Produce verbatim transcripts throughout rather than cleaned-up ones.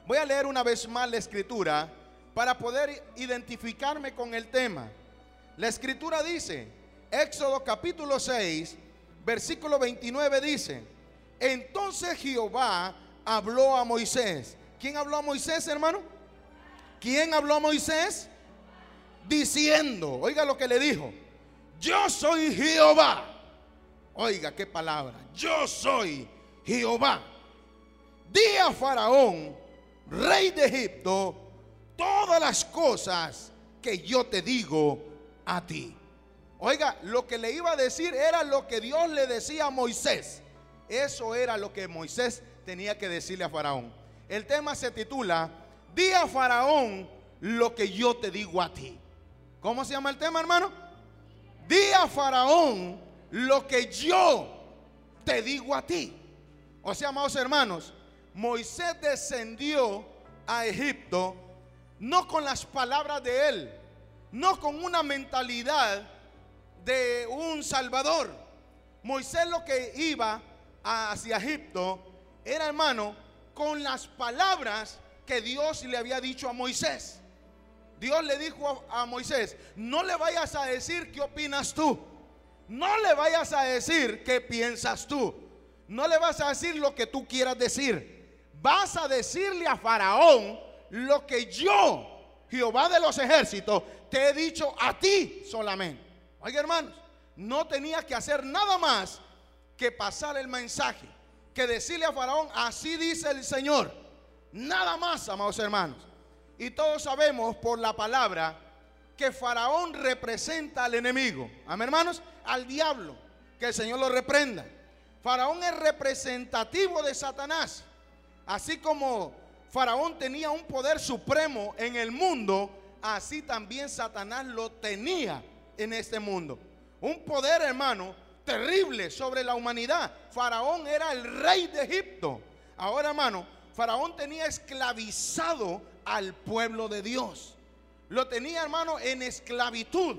Voy a leer una vez más la escritura para poder identificarme con el tema. La escritura dice, Éxodo capítulo seis, versículo veintinueve dice: entonces Jehová habló a Moisés. ¿Quién habló a Moisés, hermano? ¿Quién habló a Moisés? Diciendo, oiga lo que le dijo: yo soy Jehová. Oiga qué palabra: yo soy Jehová. Di a Faraón, rey de Egipto, todas las cosas que yo te digo a ti. Oiga, lo que le iba a decir era lo que Dios le decía a Moisés. Eso era lo que Moisés tenía que decirle a Faraón. El tema se titula: di a Faraón lo que yo te digo a ti. ¿Cómo se llama el tema, hermano? Di a Faraón lo que yo te digo a ti. O sea, amados hermanos, Moisés descendió a Egipto no con las palabras de él, no con una mentalidad de un salvador. Moisés lo que iba hacia Egipto era, hermano, con las palabras que Dios le había dicho a Moisés. Dios le dijo a, a Moisés: no le vayas a decir qué opinas tú, no le vayas a decir qué piensas tú, no le vas a decir lo que tú quieras decir. Vas a decirle a Faraón lo que yo, Jehová de los ejércitos, te he dicho a ti solamente. Oiga, hermanos, no tenía que hacer nada más que pasar el mensaje, que decirle a Faraón: así dice el Señor. Nada más, amados hermanos. Y todos sabemos por la palabra que Faraón representa al enemigo. Amén, hermanos, al diablo. Que el Señor lo reprenda. Faraón es representativo de Satanás. Así como Faraón tenía un poder supremo en el mundo, así también Satanás lo tenía en este mundo. Un poder, hermano, terrible sobre la humanidad. Faraón era el rey de Egipto. Ahora, hermano, Faraón tenía esclavizado al pueblo de Dios. Lo tenía, hermano, en esclavitud.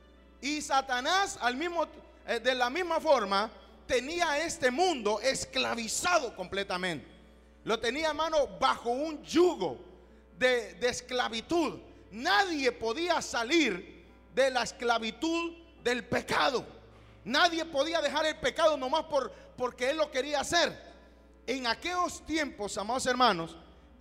Y Satanás, al mismo, eh, de la misma forma, tenía a este mundo esclavizado completamente. Lo tenía, hermano, bajo un yugo de, de esclavitud. Nadie podía salir de la esclavitud del pecado. Nadie podía dejar el pecado nomás por, porque él lo quería hacer. En aquellos tiempos, amados hermanos,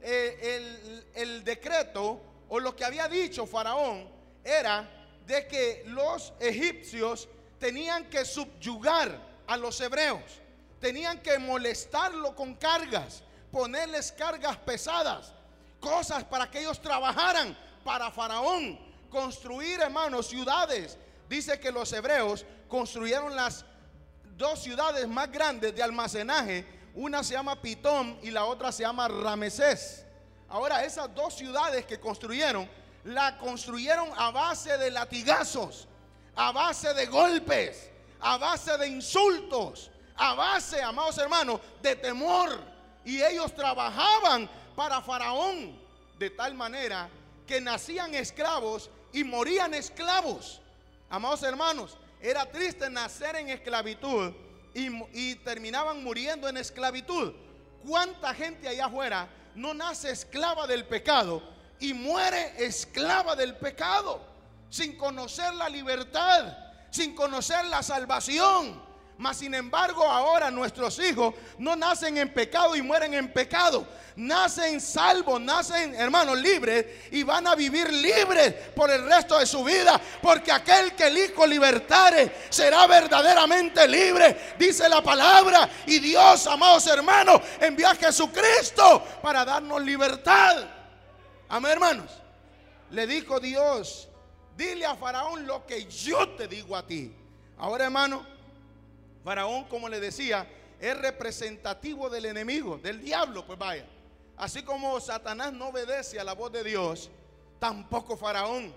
eh, el, el decreto o lo que había dicho Faraón era de que los egipcios tenían que subyugar a los hebreos, tenían que molestarlo con cargas, ponerles cargas pesadas, cosas para que ellos trabajaran para Faraón, construir, hermanos, ciudades. Dice que los hebreos construyeron las dos ciudades más grandes de almacenaje. Una se llama Pitón y la otra se llama Ramesés. Ahora, esas dos ciudades que construyeron, la construyeron a base de latigazos, a base de golpes, a base de insultos, a base, amados hermanos, de temor. Y ellos trabajaban para Faraón de tal manera que nacían esclavos y morían esclavos. Amados hermanos, era triste nacer en esclavitud y, y terminaban muriendo en esclavitud. ¿Cuánta gente allá afuera no nace esclava del pecado y muere esclava del pecado, sin conocer la libertad, sin conocer la salvación? Mas sin embargo, ahora nuestros hijos no nacen en pecado y mueren en pecado. Nacen salvos, nacen, hermanos, libres, y van a vivir libres por el resto de su vida, porque aquel que el Hijo libertare será verdaderamente libre, dice la palabra. Y Dios, amados hermanos, envió a Jesucristo para darnos libertad. Amén, hermanos. Le dijo Dios: dile a Faraón lo que yo te digo a ti. Ahora, hermano, Faraón, como le decía, es representativo del enemigo, del diablo. Pues vaya, así como Satanás no obedece a la voz de Dios, tampoco Faraón.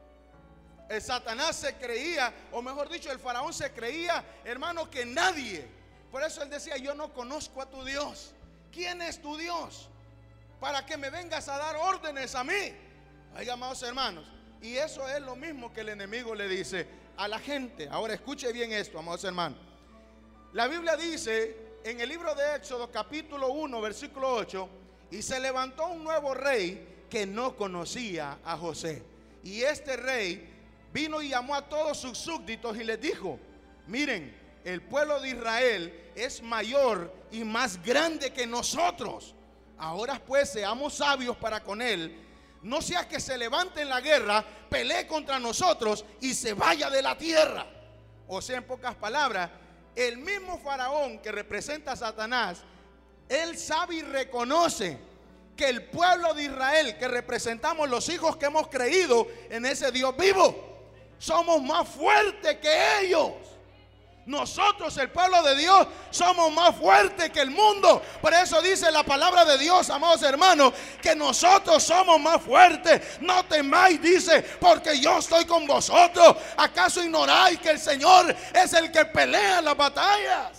El Satanás se creía, o mejor dicho, el Faraón se creía, hermano, que nadie. Por eso él decía: yo no conozco a tu Dios. ¿Quién es tu Dios para que me vengas a dar órdenes a mí? Oiga, amados hermanos, y eso es lo mismo que el enemigo le dice a la gente. Ahora escuche bien esto, amados hermanos. La Biblia dice en el libro de Éxodo capítulo uno versículo ocho: Y se levantó un nuevo rey que no conocía a José. Y este rey vino y llamó a todos sus súbditos y les dijo: miren, el pueblo de Israel es mayor y más grande que nosotros. Ahora pues seamos sabios para con él, no sea que se levante en la guerra, pelee contra nosotros y se vaya de la tierra. O sea, en pocas palabras, el mismo faraón que representa a Satanás, él sabe y reconoce que el pueblo de Israel, que representamos los hijos que hemos creído en ese Dios vivo, somos más fuertes que ellos. Nosotros, el pueblo de Dios, somos más fuertes que el mundo. Por eso dice la palabra de Dios, amados hermanos, que nosotros somos más fuertes. No temáis, dice, porque yo estoy con vosotros. ¿Acaso ignoráis que el Señor es el que pelea las batallas?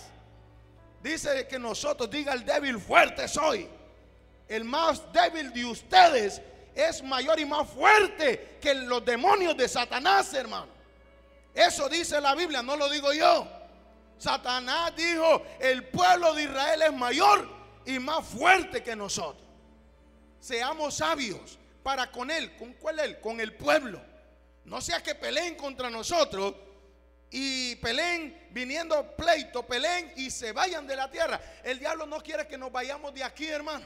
Dice que nosotros, diga el débil, fuerte soy. El más débil de ustedes es mayor y más fuerte que los demonios de Satanás, hermano. Eso dice la Biblia, no lo digo yo. Satanás dijo: el pueblo de Israel es mayor y más fuerte que nosotros. Seamos sabios para con él. ¿Con cuál él? Con el pueblo. No sea que peleen contra nosotros y peleen viniendo pleito, peleen y se vayan de la tierra. El diablo no quiere que nos vayamos de aquí, hermano.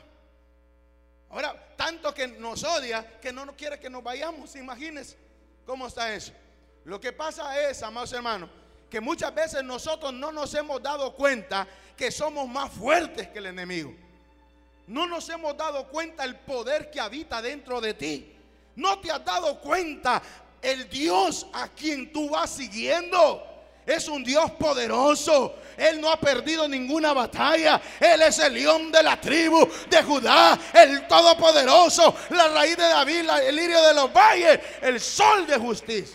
Ahora, tanto que nos odia que no nos quiere que nos vayamos. Imagínense cómo está eso. Lo que pasa es, amados hermanos, que muchas veces nosotros no nos hemos dado cuenta que somos más fuertes que el enemigo. No nos hemos dado cuenta el poder que habita dentro de ti. No te has dado cuenta el Dios a quien tú vas siguiendo. Es un Dios poderoso. Él no ha perdido ninguna batalla. Él es el león de la tribu de Judá, el todopoderoso, la raíz de David, el lirio de los valles, el sol de justicia.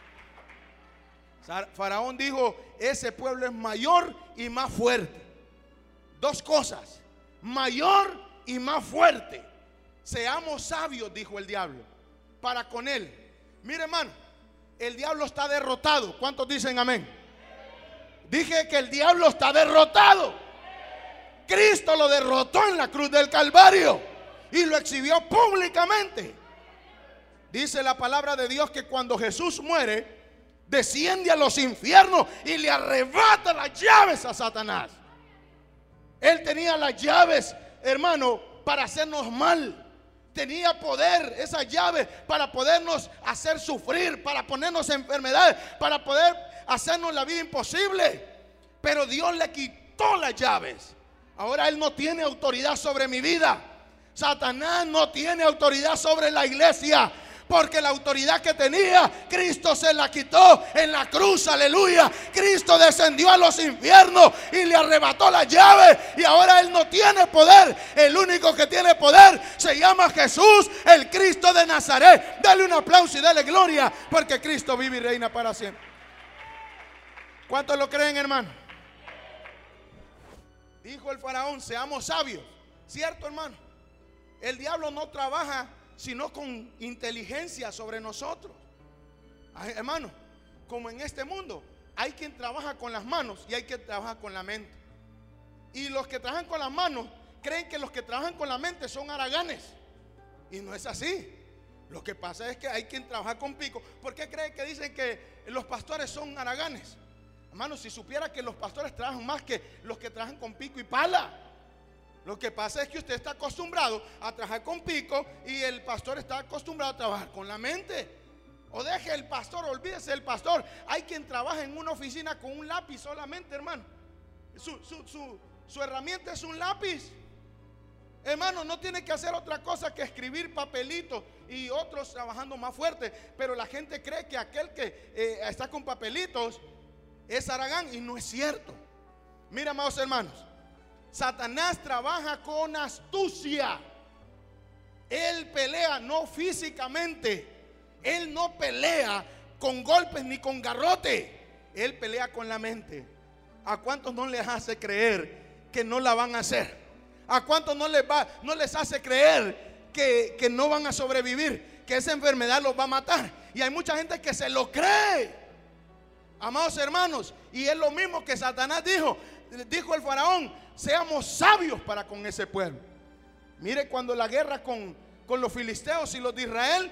Faraón dijo: ese pueblo es mayor y más fuerte. Dos cosas: mayor y más fuerte. Seamos sabios, dijo el diablo, para con él. Mire, hermano, el diablo está derrotado. ¿Cuántos dicen amén? Dije que el diablo está derrotado. Cristo lo derrotó en la cruz del Calvario y lo exhibió públicamente. Dice la palabra de Dios que cuando Jesús muere, desciende a los infiernos y le arrebata las llaves a Satanás. Él tenía las llaves, hermano, para hacernos mal. Tenía poder, esas llaves, para podernos hacer sufrir, para ponernos enfermedades, para poder hacernos la vida imposible. Pero Dios le quitó las llaves. Ahora Él no tiene autoridad sobre mi vida. Satanás no tiene autoridad sobre la iglesia, porque la autoridad que tenía, Cristo se la quitó en la cruz, aleluya. Cristo descendió a los infiernos y le arrebató las llaves, y ahora Él no tiene poder. El único que tiene poder se llama Jesús, el Cristo de Nazaret. Dale un aplauso y dale gloria, porque Cristo vive y reina para siempre. ¿Cuántos lo creen, hermano? Dijo el faraón: seamos sabios. ¿Cierto, hermano? El diablo no trabaja sino con inteligencia sobre nosotros. Ay, hermano, como en este mundo hay quien trabaja con las manos y hay quien trabaja con la mente. Y los que trabajan con las manos creen que los que trabajan con la mente son haraganes, y no es así. Lo que pasa es que hay quien trabaja con pico. ¿Por qué creen que dicen que los pastores son haraganes? Hermano, si supiera que los pastores trabajan más que los que trabajan con pico y pala. Lo que pasa es que usted está acostumbrado a trabajar con pico y el pastor está acostumbrado a trabajar con la mente. O deje el pastor, olvídese del pastor. Hay quien trabaja en una oficina con un lápiz solamente, hermano. Su, su, su, su herramienta es un lápiz. Hermano, no tiene que hacer otra cosa que escribir papelitos, y otros trabajando más fuerte. Pero la gente cree que aquel que eh, está con papelitos es haragán, y no es cierto. Mira, amados hermanos, Satanás trabaja con astucia. Él pelea no físicamente. Él no pelea con golpes ni con garrote. Él pelea con la mente. ¿A cuántos no les hace creer que no la van a hacer? ¿A cuántos no les, va, no les hace creer que, que no van a sobrevivir, que esa enfermedad los va a matar? Y hay mucha gente que se lo cree, amados hermanos. Y es lo mismo que Satanás dijo. Dijo el faraón: seamos sabios para con ese pueblo. Mire, cuando la guerra con, con los filisteos y los de Israel,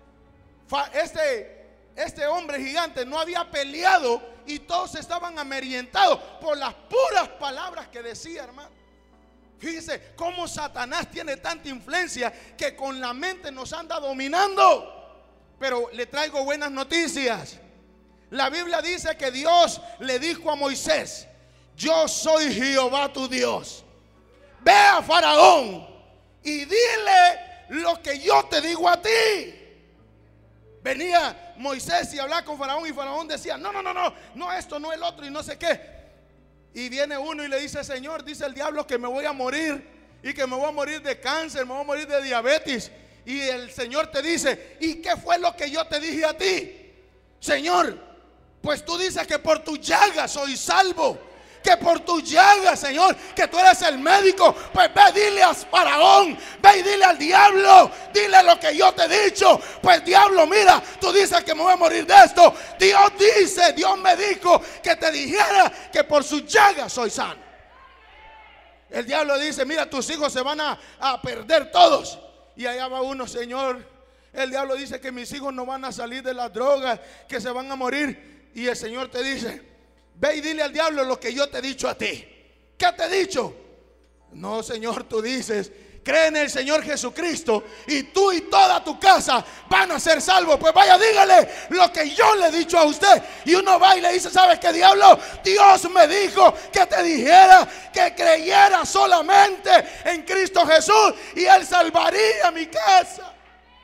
este, este hombre gigante no había peleado y todos estaban amedrentados por las puras palabras que decía, hermano. Fíjese cómo Satanás tiene tanta influencia que con la mente nos anda dominando. Pero le traigo buenas noticias. La Biblia dice que Dios le dijo a Moisés: yo soy Jehová tu Dios. Ve a Faraón y dile lo que yo te digo a ti. Venía Moisés y hablaba con Faraón y Faraón decía: no, no, no, no, no esto, no el otro y no sé qué. Y viene uno y le dice: Señor, dice el diablo que me voy a morir y que me voy a morir de cáncer, me voy a morir de diabetes. Y el Señor te dice: ¿y qué fue lo que yo te dije a ti? Señor, pues tú dices que por tu llaga soy salvo, que por tu llaga, Señor, que tú eres el médico. Pues ve, dile a Faraón, ve y dile al diablo, dile lo que yo te he dicho. Pues diablo, mira, tú dices que me voy a morir de esto. Dios dice, Dios me dijo que te dijera que por su llaga soy sano. El diablo dice: mira, tus hijos se van a, a perder todos. Y allá va uno: Señor, el diablo dice que mis hijos no van a salir de las drogas, que se van a morir. Y el Señor te dice: ve y dile al diablo lo que yo te he dicho a ti. ¿Qué te he dicho? No, Señor, tú dices: cree en el Señor Jesucristo y tú y toda tu casa van a ser salvos. Pues vaya, dígale lo que yo le he dicho a usted. Y uno va y le dice: ¿sabes qué, diablo? Dios me dijo que te dijera que creyera solamente en Cristo Jesús y Él salvaría mi casa.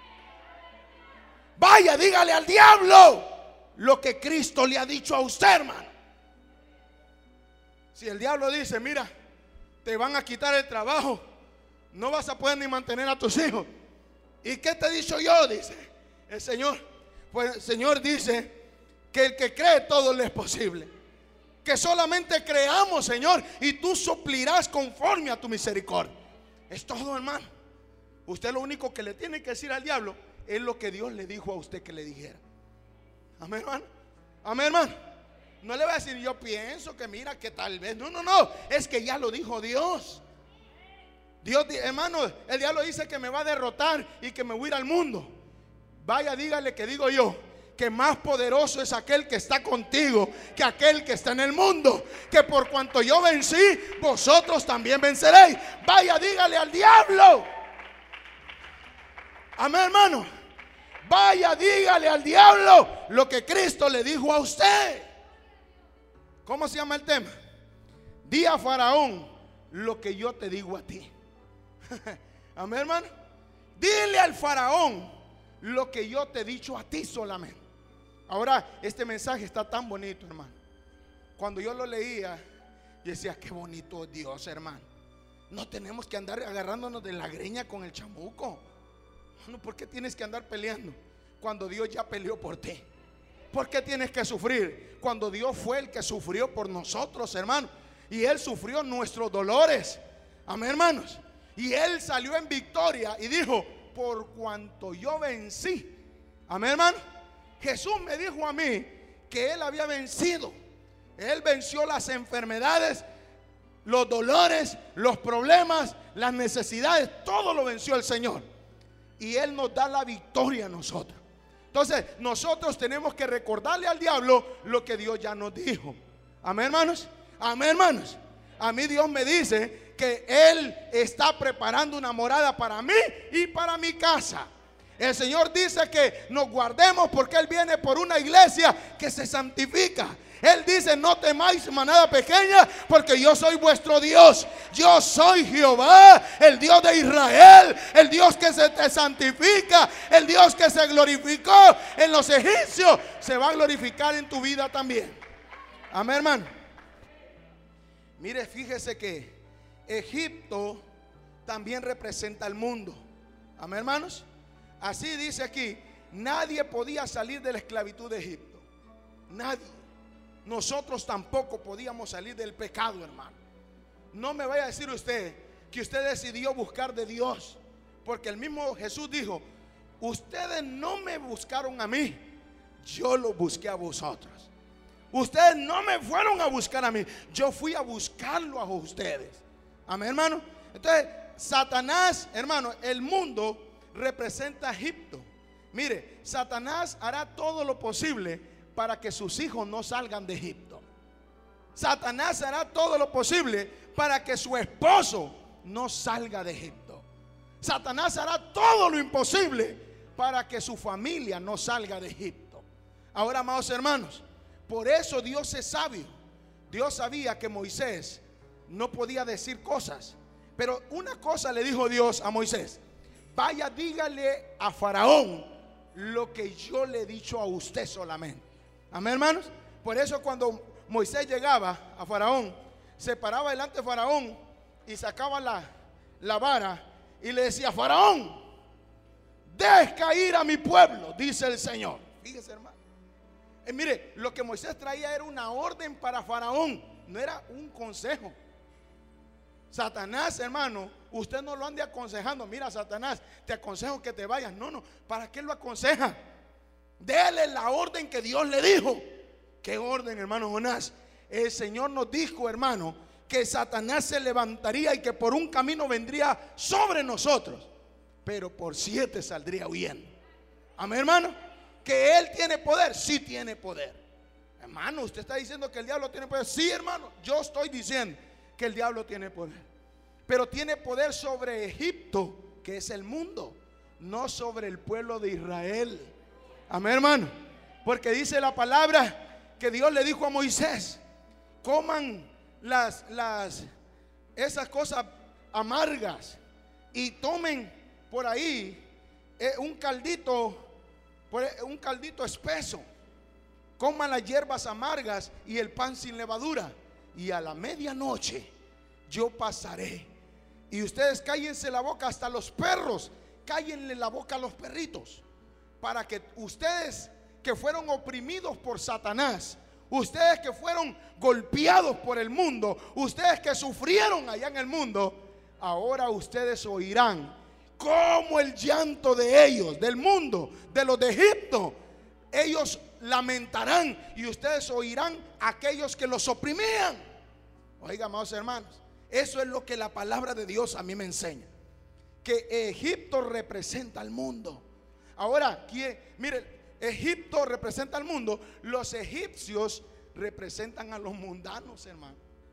Vaya, dígale al diablo lo que Cristo le ha dicho a usted, hermano. Si el diablo dice: mira, te van a quitar el trabajo, no vas a poder ni mantener a tus hijos. ¿Y qué te he dicho yo? Dice el Señor. Pues el Señor dice que el que cree todo le es posible. Que solamente creamos, Señor, y tú suplirás conforme a tu misericordia. Es todo, hermano. Usted lo único que le tiene que decir al diablo es lo que Dios le dijo a usted que le dijera. Amén, hermano. Amén, hermano. No le voy a decir: yo pienso que mira que tal vez. No, no, no. Es que ya lo dijo Dios. Dios, hermano, el diablo dice que me va a derrotar y que me voy a ir al mundo. Vaya, dígale que digo yo que más poderoso es aquel que está contigo que aquel que está en el mundo. Que por cuanto yo vencí, vosotros también venceréis. Vaya, dígale al diablo. Amén, hermano. Vaya, dígale al diablo lo que Cristo le dijo a usted. ¿Cómo se llama el tema? Di a Faraón lo que yo te digo a ti. Amén, hermano. Dile al Faraón lo que yo te he dicho a ti solamente. Ahora, este mensaje está tan bonito, hermano. Cuando yo lo leía, yo decía: qué bonito es Dios, hermano. No tenemos que andar agarrándonos de la greña con el chamuco. Bueno, ¿por qué tienes que andar peleando cuando Dios ya peleó por ti? ¿Por qué tienes que sufrir cuando Dios fue el que sufrió por nosotros, hermano? Y Él sufrió nuestros dolores. Amén, hermanos. Y Él salió en victoria y dijo: por cuanto yo vencí. Amén, hermano. Jesús me dijo a mí que Él había vencido. Él venció las enfermedades, los dolores, los problemas, las necesidades. Todo lo venció el Señor. Y Él nos da la victoria a nosotros. Entonces nosotros tenemos que recordarle al diablo lo que Dios ya nos dijo. Amén, hermanos. Amén, hermanos. A mí Dios me dice que Él está preparando una morada para mí y para mi casa. El Señor dice que nos guardemos porque Él viene por una iglesia que se santifica. Él dice: no temáis, manada pequeña, porque yo soy vuestro Dios. Yo soy Jehová, el Dios de Israel, el Dios que se te santifica, el Dios que se glorificó en los egipcios, se va a glorificar en tu vida también. Amén, hermano. Mire, fíjese que Egipto también representa al mundo. Amén, hermanos. Así dice aquí: nadie podía salir de la esclavitud de Egipto. Nadie. Nosotros tampoco podíamos salir del pecado, hermano. No me vaya a decir usted que usted decidió buscar de Dios, porque el mismo Jesús dijo: ustedes no me buscaron a mí, yo los busqué a vosotros. Ustedes no me fueron a buscar a mí, yo fui a buscarlo a ustedes. Amén, hermano. Entonces Satanás, hermano, el mundo representa a Egipto. Mire, Satanás hará todo lo posible para que sus hijos no salgan de Egipto. Satanás hará todo lo posible para que su esposo no salga de Egipto. Satanás hará todo lo imposible para que su familia no salga de Egipto. Ahora, amados hermanos, por eso Dios es sabio. Dios sabía que Moisés no podía decir cosas, pero una cosa le dijo Dios a Moisés: vaya, dígale a Faraón lo que yo le he dicho a usted solamente. Amén, hermanos. Por eso cuando Moisés llegaba a Faraón, se paraba delante de Faraón y sacaba la, la vara y le decía: Faraón, deja ir a mi pueblo, dice el Señor. Fíjese, hermano. Eh, mire, lo que Moisés traía era una orden para Faraón, no era un consejo. Satanás, hermano, usted no lo ande aconsejando. Mira, Satanás, te aconsejo que te vayas. No, no, ¿para qué lo aconseja? Dele la orden que Dios le dijo. ¿Qué orden, hermano Jonás? El Señor nos dijo, hermano, que Satanás se levantaría y que por un camino vendría sobre nosotros, pero por siete saldría huyendo. Amén, hermano. Que Él tiene poder, sí tiene poder. Hermano, usted está diciendo que el diablo tiene poder. Sí, hermano, yo estoy diciendo que el diablo tiene poder, pero tiene poder sobre Egipto, que es el mundo, no sobre el pueblo de Israel. Amén, hermano. Porque dice la palabra que Dios le dijo a Moisés: coman las, las esas cosas amargas y tomen por ahí eh, un caldito, por, eh, un caldito espeso. Coman las hierbas amargas y el pan sin levadura, y a la medianoche yo pasaré y ustedes cállense la boca, hasta los perros cállenle la boca a los perritos, para que ustedes que fueron oprimidos por Satanás, ustedes que fueron golpeados por el mundo, ustedes que sufrieron allá en el mundo, ahora ustedes oirán como el llanto de ellos, del mundo, de los de Egipto. Ellos lamentarán y ustedes oirán a aquellos que los oprimían. Oiga, amados hermanos, eso es lo que la palabra de Dios a mí me enseña, que Egipto representa al mundo. Ahora, mire, Egipto representa al mundo. Los egipcios representan a los mundanos, hermano.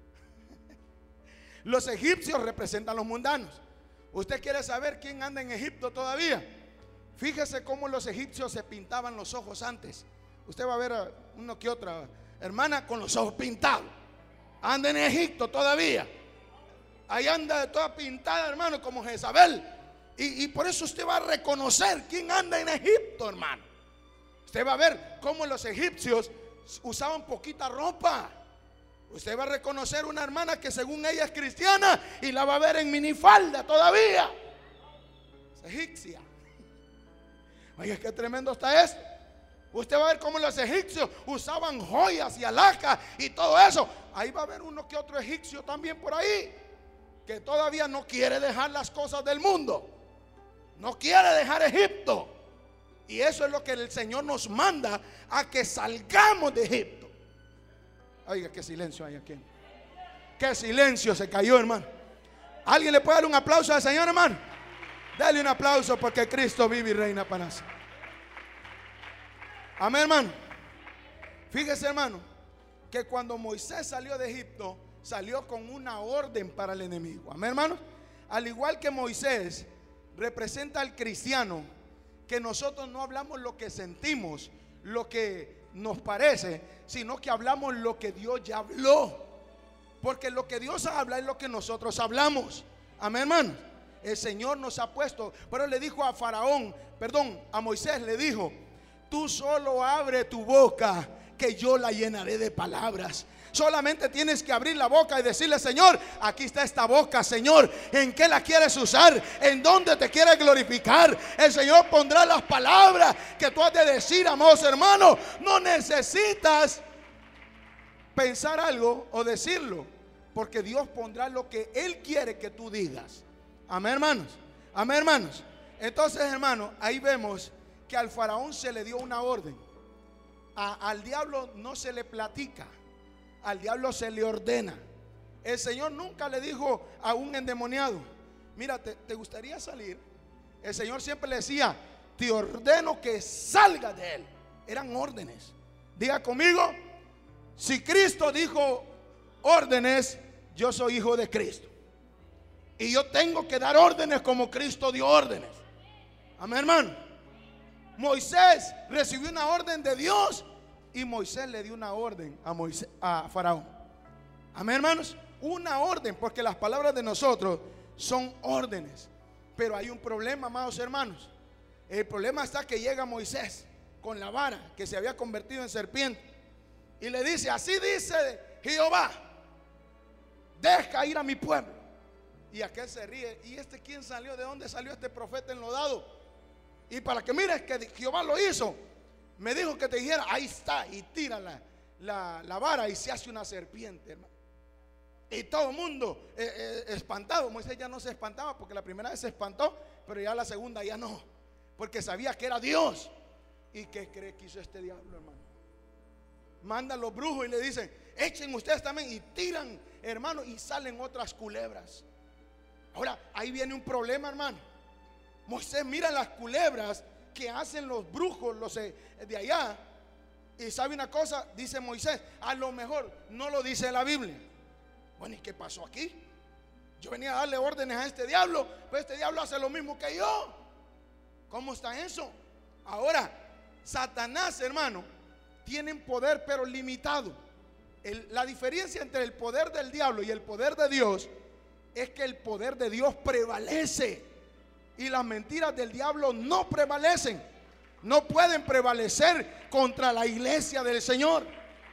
Los egipcios representan a los mundanos. ¿Usted quiere saber quién anda en Egipto todavía? Fíjese cómo los egipcios se pintaban los ojos antes. Usted va a ver a uno que otra hermana con los ojos pintados. Anda en Egipto todavía. Ahí anda toda pintada, hermano, como Jezabel. Y, y por eso usted va a reconocer quién anda en Egipto, hermano. Usted va a ver cómo los egipcios usaban poquita ropa. Usted va a reconocer una hermana que según ella es cristiana y la va a ver en minifalda todavía. Es egipcia. Oiga, qué tremendo está esto. Usted va a ver cómo los egipcios usaban joyas y alhajas y todo eso. Ahí va a haber uno que otro egipcio también por ahí, que todavía no quiere dejar las cosas del mundo, no quiere dejar Egipto. Y eso es lo que el Señor nos manda, a que salgamos de Egipto. Oiga, qué silencio hay aquí. Qué silencio se cayó, hermano. ¿Alguien le puede dar un aplauso al Señor, hermano? Dale un aplauso, porque Cristo vive y reina para siempre. Amén, hermano. Fíjese, hermano, que cuando Moisés salió de Egipto, salió con una orden para el enemigo. Amén, hermano. Al igual que Moisés representa al cristiano, que nosotros no hablamos lo que sentimos, lo que nos parece, sino que hablamos lo que Dios ya habló. Porque lo que Dios habla es lo que nosotros hablamos. Amén, hermano. El Señor nos ha puesto, pero le dijo a Faraón, perdón, a Moisés le dijo: tú solo abre tu boca, que yo la llenaré de palabras. Solamente tienes que abrir la boca y decirle: Señor, aquí está esta boca, Señor, ¿en qué la quieres usar? ¿En dónde te quieres glorificar? El Señor pondrá las palabras que tú has de decir, amados hermanos. No necesitas pensar algo o decirlo, porque Dios pondrá lo que Él quiere que tú digas. Amén, hermanos. Amén, hermanos. Entonces, hermanos, ahí vemos que al faraón se le dio una orden. A, al diablo no se le platica, al diablo se le ordena. El Señor nunca le dijo a un endemoniado: mira, ¿te, te gustaría salir? El Señor siempre le decía, te ordeno que salgas de él. Eran órdenes. Diga conmigo, si Cristo dijo órdenes, yo soy hijo de Cristo. Y yo tengo que dar órdenes como Cristo dio órdenes. Amén, hermano. Moisés recibió una orden de Dios y Moisés le dio una orden a, Moisés, a Faraón. Amén, hermanos. Una orden, porque las palabras de nosotros son órdenes. Pero hay un problema, amados hermanos. El problema está que llega Moisés con la vara que se había convertido en serpiente y le dice, así dice Jehová, deja ir a mi pueblo. Y aquel se ríe. ¿Y este quién salió? ¿De dónde salió este profeta enlodado? Y para que mires que Jehová lo hizo, me dijo que te dijera, ahí está, y tira la, la, la vara y se hace una serpiente, hermano. Y todo el mundo eh, eh, espantado. Moisés ya no se espantaba porque la primera vez se espantó, pero ya la segunda ya no, porque sabía que era Dios. ¿Y qué cree que hizo este diablo, hermano? Manda a los brujos y le dicen, echen ustedes también, y tiran, hermano, y salen otras culebras. Ahora, ahí viene un problema, hermano. Moisés mira las culebras que hacen los brujos, los de allá, y sabe una cosa, dice Moisés, a lo mejor no lo dice la Biblia. Bueno, ¿y qué pasó aquí? Yo venía a darle órdenes a este diablo, pero este diablo hace lo mismo que yo. ¿Cómo está eso? Ahora, Satanás, hermano, tiene poder pero limitado. el, La diferencia entre el poder del diablo y el poder de Dios es que el poder de Dios prevalece y las mentiras del diablo no prevalecen. No pueden prevalecer contra la iglesia del Señor.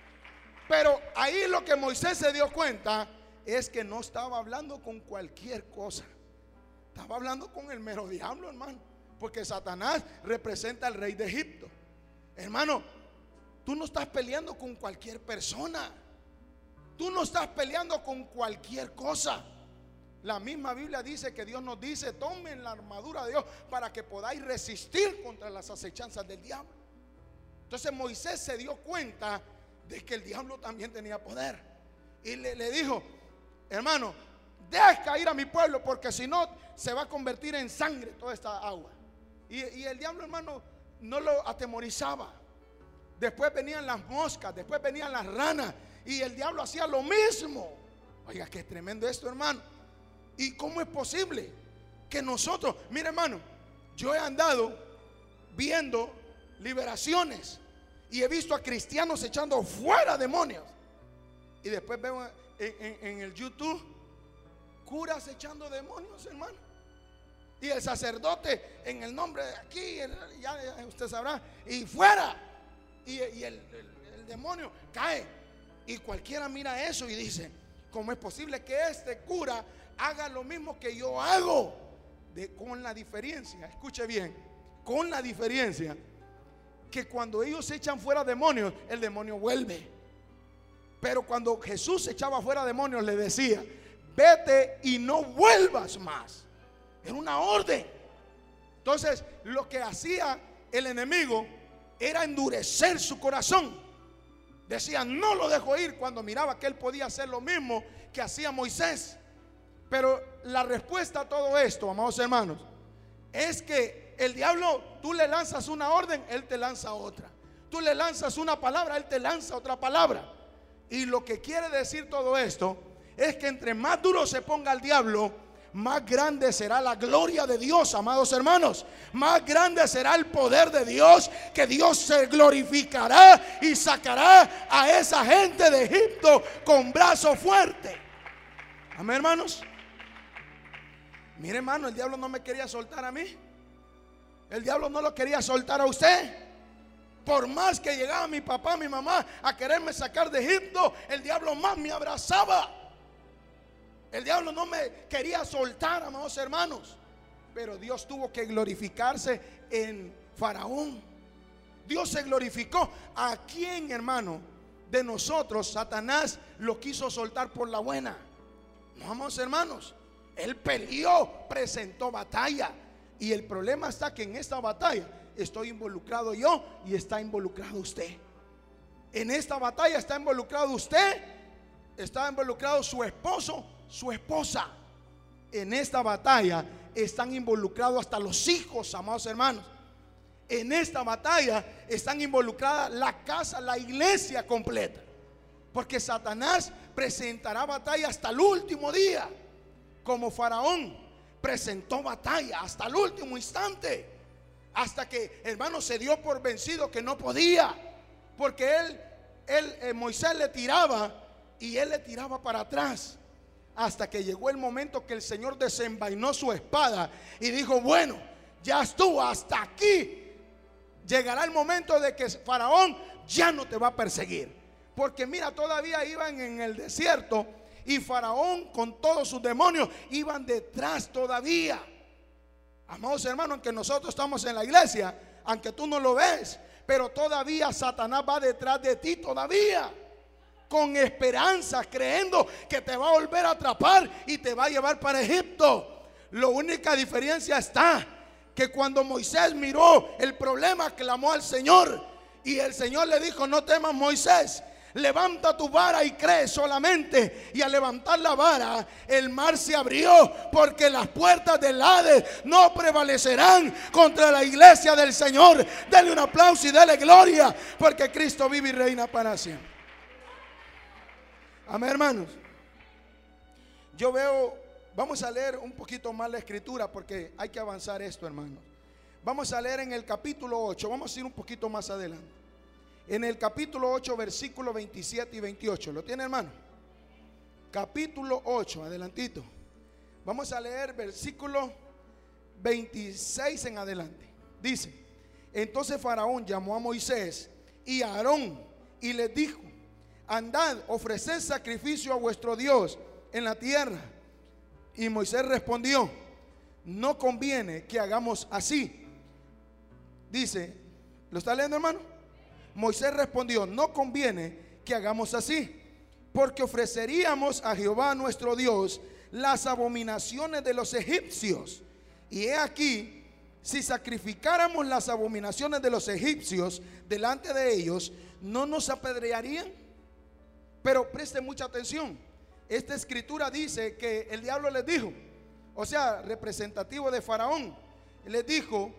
Pero ahí lo que Moisés se dio cuenta es que no estaba hablando con cualquier cosa. Estaba hablando con el mero diablo, hermano. Porque Satanás representa al rey de Egipto. Hermano, tú no estás peleando con cualquier persona. Tú no estás peleando con cualquier cosa. La misma Biblia dice que Dios nos dice, tomen la armadura de Dios para que podáis resistir contra las acechanzas del diablo. Entonces Moisés se dio cuenta de que el diablo también tenía poder. Y le, le dijo, hermano, deja ir a mi pueblo, porque si no se va a convertir en sangre toda esta agua. Y, y el diablo, hermano, no lo atemorizaba. Después venían las moscas, después venían las ranas, y el diablo hacía lo mismo. Oiga, qué tremendo esto, hermano. ¿Y cómo es posible que nosotros, mire, hermano, yo he andado viendo liberaciones y he visto a cristianos echando fuera demonios, y después veo en, en, en el YouTube curas echando demonios, hermano, y el sacerdote en el nombre de aquí, ya, ya usted sabrá, y fuera, y, y el, el, el demonio cae, y cualquiera mira eso y dice, ¿cómo es posible que este cura haga lo mismo que yo hago? De, con la diferencia, escuche bien, con la diferencia que cuando ellos echan fuera demonios, el demonio vuelve. Pero cuando Jesús echaba fuera demonios, le decía, vete y no vuelvas más. Era una orden. Entonces, lo que hacía el enemigo era endurecer su corazón. Decía, no lo dejo ir, cuando miraba que él podía hacer lo mismo que hacía Moisés. Pero la respuesta a todo esto, amados hermanos, es que el diablo, tú le lanzas una orden, él te lanza otra. Tú le lanzas una palabra, él te lanza otra palabra. Y lo que quiere decir todo esto es que entre más duro se ponga el diablo, más grande será la gloria de Dios, amados hermanos. Más grande será el poder de Dios, que Dios se glorificará y sacará a esa gente de Egipto con brazo fuerte. Amén, hermanos. Mire, hermano, el diablo no me quería soltar a mí. El diablo no lo quería soltar a usted. Por más que llegaba mi papá, mi mamá a quererme sacar de Egipto, el diablo más me abrazaba. El diablo no me quería soltar, amados hermanos. Pero Dios tuvo que glorificarse en Faraón. Dios se glorificó. ¿A quién, hermano, de nosotros Satanás lo quiso soltar por la buena? No, amados hermanos. Él peleó, presentó batalla. Y el problema está que en esta batalla estoy involucrado yo y está involucrado usted. En esta batalla está involucrado usted, está involucrado su esposo, su esposa. en esta batalla están involucrados hasta los hijos, amados hermanos. En esta batalla están involucradas la casa, la iglesia completa. Porque Satanás presentará batalla hasta el último día. Como Faraón presentó batalla hasta el último instante. Hasta que, hermano, se dio por vencido que no podía. Porque él, él eh, Moisés le tiraba y él le tiraba para atrás. Hasta que llegó el momento que el Señor desenvainó su espada y dijo: bueno, ya estuvo, hasta aquí. Llegará el momento de que Faraón ya no te va a perseguir. Porque mira, todavía iban en el desierto y Faraón con todos sus demonios iban detrás todavía. Amados hermanos, aunque nosotros estamos en la iglesia, aunque tú no lo ves, pero todavía Satanás va detrás de ti todavía, con esperanza, creyendo que te va a volver a atrapar y te va a llevar para Egipto. La única diferencia está que cuando Moisés miró el problema, clamó al Señor y el Señor le dijo: no temas, Moisés, levanta tu vara y cree solamente. Y al levantar la vara, el mar se abrió, porque las puertas del Hades no prevalecerán contra la iglesia del Señor. Dele un aplauso y dele gloria, porque Cristo vive y reina para siempre. Amén, hermanos. Yo veo, vamos a leer un poquito más la escritura, porque hay que avanzar esto, hermanos. Vamos a leer en el capítulo ocho, vamos a ir un poquito más adelante. En el capítulo ocho, versículos veintisiete y veintiocho. ¿Lo tiene, hermano? Capítulo ocho, adelantito. Vamos a leer versículo veintiséis en adelante. Dice: entonces Faraón llamó a Moisés y a Aarón y les dijo: andad, ofreced sacrificio a vuestro Dios en la tierra. Y Moisés respondió: no conviene que hagamos así. Dice, ¿lo está leyendo, hermano? Moisés respondió: no conviene que hagamos así, porque ofreceríamos a Jehová nuestro Dios las abominaciones de los egipcios. Y he aquí, si sacrificáramos las abominaciones de los egipcios delante de ellos, ¿no nos apedrearían? Pero preste mucha atención. Esta escritura dice que el diablo les dijo, o sea, representativo de Faraón, les dijo: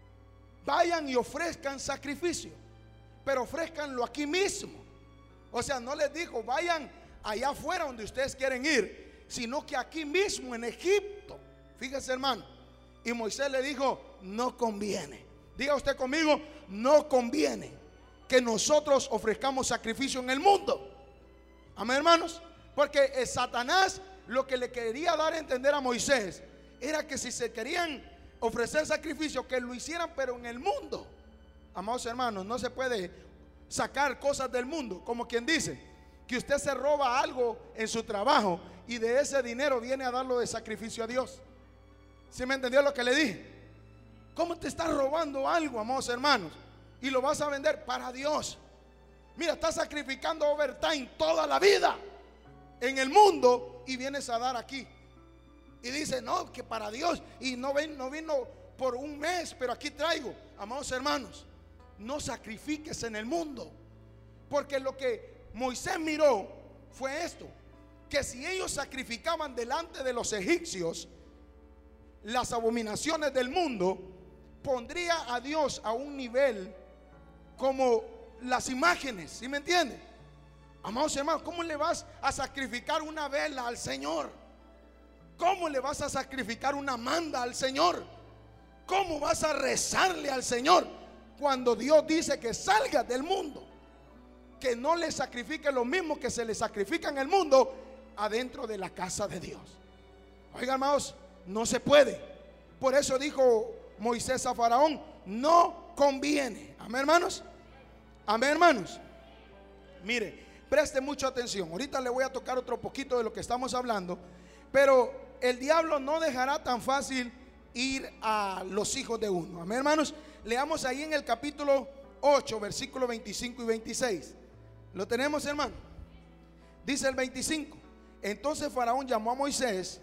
vayan y ofrezcan sacrificio, pero ofrezcanlo aquí mismo. O sea, no les dijo vayan allá afuera donde ustedes quieren ir, sino que aquí mismo en Egipto. Fíjese, hermano. Y Moisés le dijo: no conviene. Diga usted conmigo: no conviene que nosotros ofrezcamos sacrificio en el mundo. Amén, hermanos. Porque el Satanás lo que le quería dar a entender a Moisés era que si se querían ofrecer sacrificio, que lo hicieran, pero en el mundo. Amados hermanos, no se puede sacar cosas del mundo. Como quien dice que usted se roba algo en su trabajo y de ese dinero viene a darlo de sacrificio a Dios. ¿Sí me entendió lo que le dije? ¿Cómo te estás robando algo, amados hermanos, y lo vas a vender para Dios? Mira, estás sacrificando overtime toda la vida en el mundo y vienes a dar aquí. Y dice: no, que para Dios. Y no, ven, no vino por un mes, pero aquí traigo. Amados hermanos, no sacrifiques en el mundo, porque lo que Moisés miró fue esto: que si ellos sacrificaban delante de los egipcios las abominaciones del mundo, pondría a Dios a un nivel como las imágenes. ¿Sí me entiende? Amados hermanos, ¿cómo le vas a sacrificar una vela al Señor? ¿Cómo le vas a sacrificar una manda al Señor? ¿Cómo vas a rezarle al Señor cuando Dios dice que salgas del mundo? Que no le sacrifique lo mismo que se le sacrifica en el mundo adentro de la casa de Dios. Oigan, hermanos, no se puede. Por eso dijo Moisés a Faraón: no conviene. Amén, hermanos. Amén, hermanos. Mire, preste mucha atención. Ahorita le voy a tocar otro poquito de lo que estamos hablando, pero el diablo no dejará tan fácil ir a los hijos de uno. Amén, hermanos. Leamos ahí en el capítulo ocho, versículos veinticinco y veintiséis. ¿Lo tenemos, hermano? Dice el veinticinco: entonces Faraón llamó a Moisés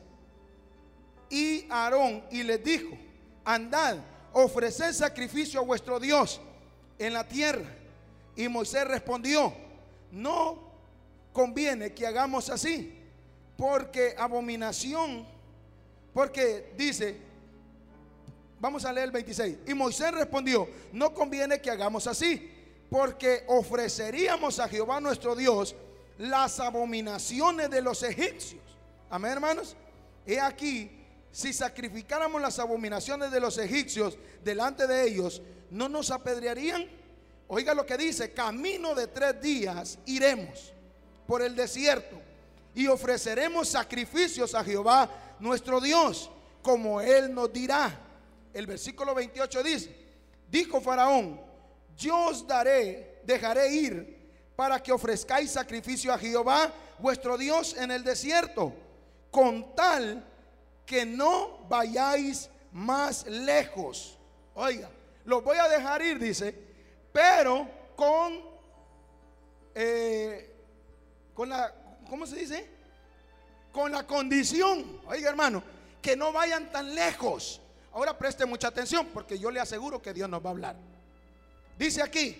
y a Aarón y les dijo: andad, ofreced sacrificio a vuestro Dios en la tierra. Y Moisés respondió: no conviene que hagamos así, porque abominación Porque dice, vamos a leer el veintiséis. Y Moisés respondió: no conviene que hagamos así, porque ofreceríamos a Jehová nuestro Dios las abominaciones de los egipcios. Amén, hermanos. He aquí, si sacrificáramos las abominaciones de los egipcios delante de ellos, ¿no nos apedrearían? Oiga lo que dice: camino de tres días iremos por el desierto y ofreceremos sacrificios a Jehová nuestro Dios, como Él nos dirá. El versículo veintiocho dice: dijo Faraón: yo os daré, dejaré ir para que ofrezcáis sacrificio a Jehová vuestro Dios en el desierto, con tal que no vayáis más lejos. Oiga, los voy a dejar ir, dice, pero con eh, con la, ¿cómo se dice? Con la condición, oiga, hermano, que no vayan tan lejos. Ahora preste mucha atención, porque yo le aseguro que Dios nos va a hablar. Dice aquí,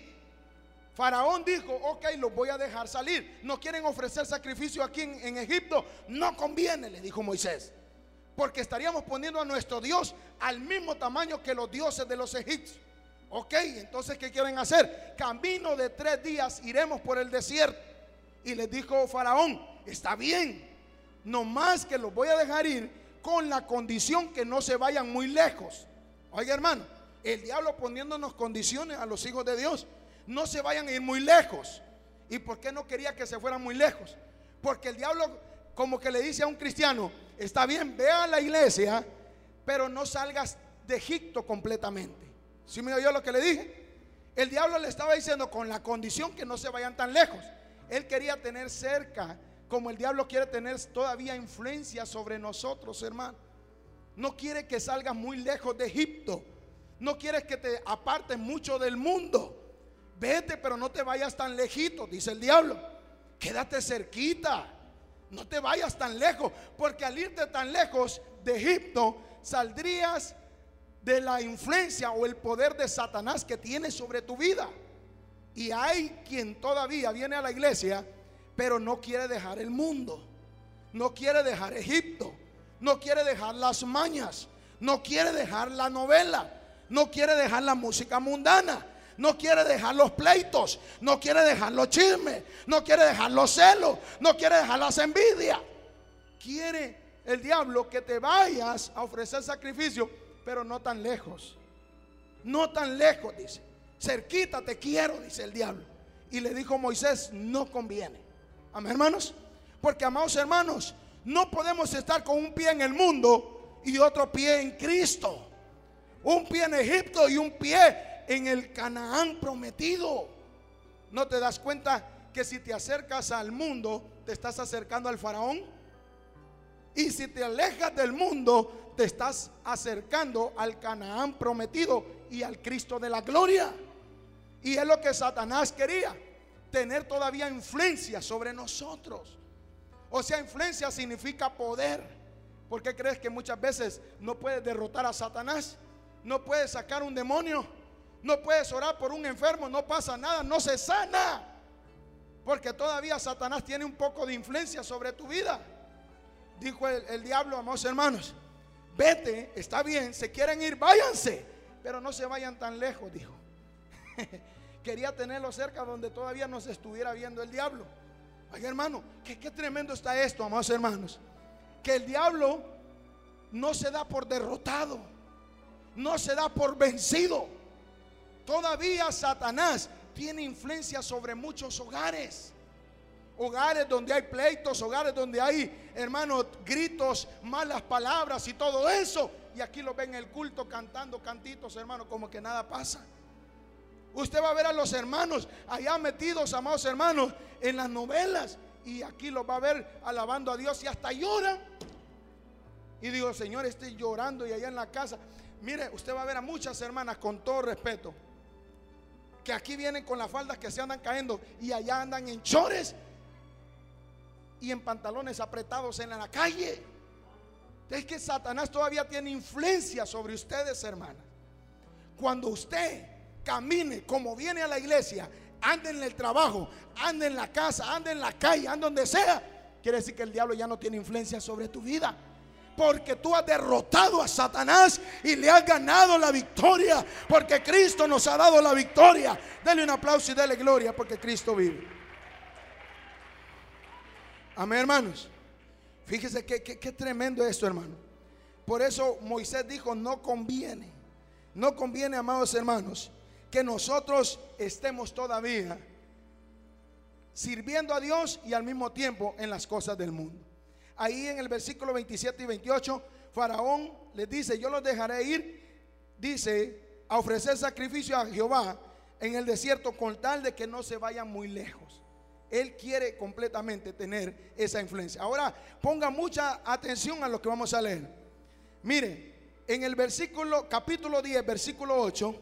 Faraón dijo: ok, los voy a dejar salir. No quieren ofrecer sacrificio aquí en, en Egipto, no conviene, le dijo Moisés, porque estaríamos poniendo a nuestro Dios al mismo tamaño que los dioses de los egipcios. Ok, entonces ¿qué quieren hacer? Camino de tres días iremos por el desierto. Y les dijo Faraón: está bien, no más que los voy a dejar ir con la condición que no se vayan muy lejos. Oiga, hermano, el diablo poniéndonos condiciones a los hijos de Dios: no se vayan a ir muy lejos. ¿Y por qué no quería que se fueran muy lejos? Porque el diablo como que le dice a un cristiano: está bien, ve a la iglesia, pero no salgas de Egipto completamente. ¿Sí me oyó lo que le dije? El diablo le estaba diciendo con la condición que no se vayan tan lejos. Él quería tener cerca, como el diablo quiere tener todavía influencia sobre nosotros, hermano. No quiere que salgas muy lejos de Egipto. No quiere que te apartes mucho del mundo. Vete, pero no te vayas tan lejito, dice el diablo. Quédate cerquita, no te vayas tan lejos, porque al irte tan lejos de Egipto saldrías de la influencia o el poder de Satanás que tiene sobre tu vida. Y hay quien todavía viene a la iglesia, pero no quiere dejar el mundo, no quiere dejar Egipto, no quiere dejar las mañas, no quiere dejar la novela, no quiere dejar la música mundana, no quiere dejar los pleitos, no quiere dejar los chismes, no quiere dejar los celos, no quiere dejar las envidias. Quiere el diablo que te vayas a ofrecer sacrificio, pero no tan lejos, no tan lejos, dice. Cerquita te quiero, dice el diablo. Y le dijo Moisés: no conviene. Amén, hermanos. Porque, amados hermanos, no podemos estar con un pie en el mundo y otro pie en Cristo. Un pie en Egipto y un pie en el Canaán prometido. ¿No te das cuenta que si te acercas al mundo te estás acercando al faraón? Y si te alejas del mundo te estás acercando al Canaán prometido y al Cristo de la gloria. Y es lo que Satanás quería, tener todavía influencia sobre nosotros. O sea, influencia significa poder. ¿Por qué crees que muchas veces no puedes derrotar a Satanás? No puedes sacar un demonio, no puedes orar por un enfermo, no pasa nada, no se sana, porque todavía Satanás tiene un poco de influencia sobre tu vida. Dijo el, el diablo: amados hermanos, vete, está bien, se quieren ir, váyanse, pero no se vayan tan lejos, dijo. Quería tenerlo cerca donde todavía no se estuviera viendo el diablo. Ay, hermano, ¿qué, qué tremendo está esto, amados hermanos. Que el diablo no se da por derrotado, no se da por vencido. Todavía Satanás tiene influencia sobre muchos hogares. Hogares donde hay pleitos, hogares donde hay, hermanos, gritos, malas palabras y todo eso. Y aquí lo ven en el culto cantando cantitos, hermanos, como que nada pasa. Usted va a ver a los hermanos allá metidos, amados hermanos, en las novelas, y aquí los va a ver alabando a Dios y hasta lloran. Y digo: Señor, estoy llorando. Y allá en la casa, mire, usted va a ver a muchas hermanas, con todo respeto, que aquí vienen con las faldas que se andan cayendo y allá andan en chores y en pantalones apretados en la calle. Es que Satanás todavía tiene influencia sobre ustedes, hermanas. Cuando usted camine como viene a la iglesia, ande en el trabajo, ande en la casa, ande en la calle, ande donde sea, quiere decir que el diablo ya no tiene influencia sobre tu vida. porque tú has derrotado a Satanás y le has ganado la victoria, porque Cristo nos ha dado la victoria. Dele un aplauso y dele gloria, porque Cristo vive. Amén, hermanos. Fíjese que, que, que tremendo esto, hermano. Por eso Moisés dijo: no conviene, no conviene, amados hermanos, que nosotros estemos todavía sirviendo a Dios y al mismo tiempo en las cosas del mundo. Ahí en el versículo veintisiete y veintiocho, Faraón les dice: yo los dejaré ir, dice, a ofrecer sacrificio a Jehová en el desierto, con tal de que no se vayan muy lejos. Él quiere completamente tener esa influencia. Ahora ponga mucha atención a lo que vamos a leer. Mire, en el versículo, capítulo diez, versículo ocho,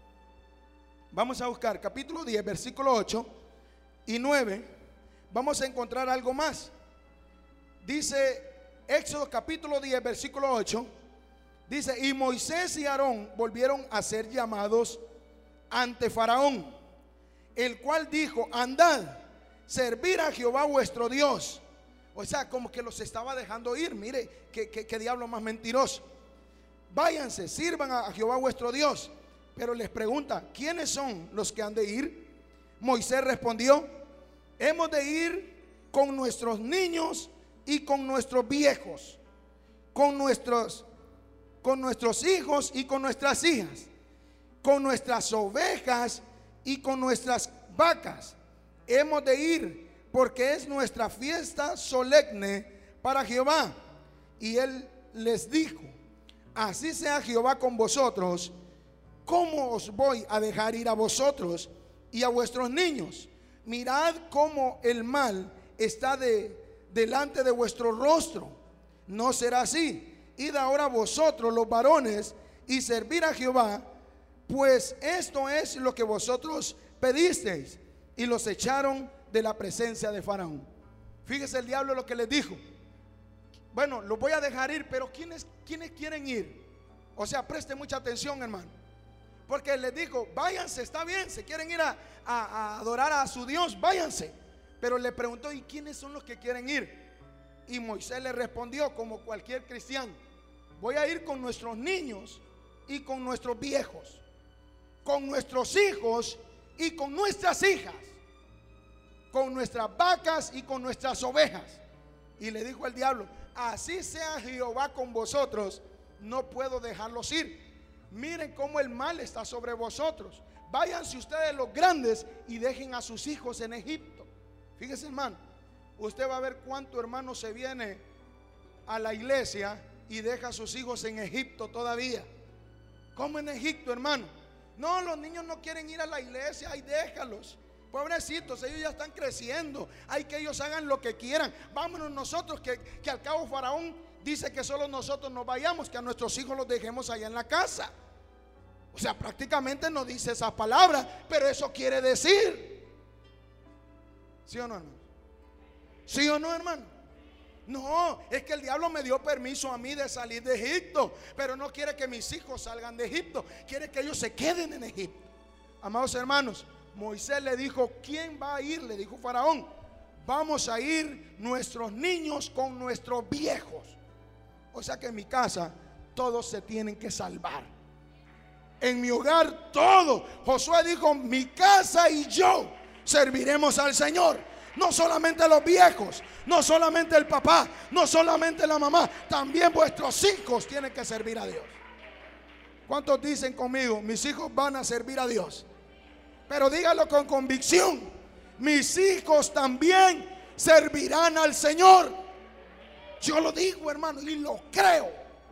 vamos a buscar capítulo diez, versículo ocho y nueve, vamos a encontrar algo más. Dice Éxodo capítulo diez, versículo ocho, dice: y Moisés y Aarón volvieron a ser llamados ante Faraón, el cual dijo: andad, servir a Jehová vuestro Dios. O sea, como que los estaba dejando ir. Mire, qué, qué, qué diablo más mentiroso. Váyanse, sirvan a Jehová vuestro Dios. Pero les pregunta: ¿quiénes son los que han de ir? Moisés respondió: hemos de ir con nuestros niños y con nuestros viejos, con nuestros, con nuestros hijos y con nuestras hijas, con nuestras ovejas y con nuestras vacas. Hemos de ir porque es nuestra fiesta solemne para Jehová. Y él les dijo: así sea Jehová con vosotros, ¿cómo os voy a dejar ir a vosotros y a vuestros niños? Mirad cómo el mal está de, delante de vuestro rostro. No será así. Id ahora vosotros los varones y servir a Jehová, pues esto es lo que vosotros pedisteis. Y los echaron de la presencia de Faraón. Fíjese el diablo lo que les dijo: bueno, los voy a dejar ir, pero ¿quiénes, quiénes quieren ir? O sea, preste mucha atención, hermano, porque les dijo: váyanse, está bien, se quieren ir a, a, a adorar a su Dios, váyanse. Pero le preguntó: ¿y quiénes son los que quieren ir? Y Moisés le respondió, como cualquier cristiano: voy a ir con nuestros niños y con nuestros viejos, con nuestros hijos y con nuestras hijas, con nuestras vacas y con nuestras ovejas. Y le dijo el diablo: así sea Jehová con vosotros, no puedo dejarlos ir. Miren cómo el mal está sobre vosotros. Váyanse ustedes los grandes y dejen a sus hijos en Egipto. Fíjese, hermano, usted va a ver cuánto hermano se viene a la iglesia y deja a sus hijos en Egipto todavía. ¿Cómo en Egipto, hermano? No, los niños no quieren ir a la iglesia. Ay, déjalos, pobrecitos, ellos ya están creciendo. Hay que ellos hagan lo que quieran. Vámonos nosotros, que, que al cabo Faraón dice que solo nosotros nos vayamos, que a nuestros hijos los dejemos allá en la casa. O sea, prácticamente no dice esas palabras, pero eso quiere decir. ¿Sí o no, hermano? ¿Sí o no, hermano? No, es que el diablo me dio permiso a mí de salir de Egipto, pero no quiere que mis hijos salgan de Egipto, quiere que ellos se queden en Egipto. Amados hermanos, Moisés le dijo: ¿quién va a ir? Le dijo Faraón: vamos a ir nuestros niños con nuestros viejos. O sea que en mi casa todos se tienen que salvar. En mi hogar todo. Josué dijo: mi casa y yo serviremos al Señor. No solamente los viejos, no solamente el papá, no solamente la mamá, también vuestros hijos tienen que servir a Dios. ¿Cuántos dicen conmigo: mis hijos van a servir a Dios? Pero dígalo con convicción: mis hijos también servirán al Señor. Yo lo digo, hermano, y lo creo.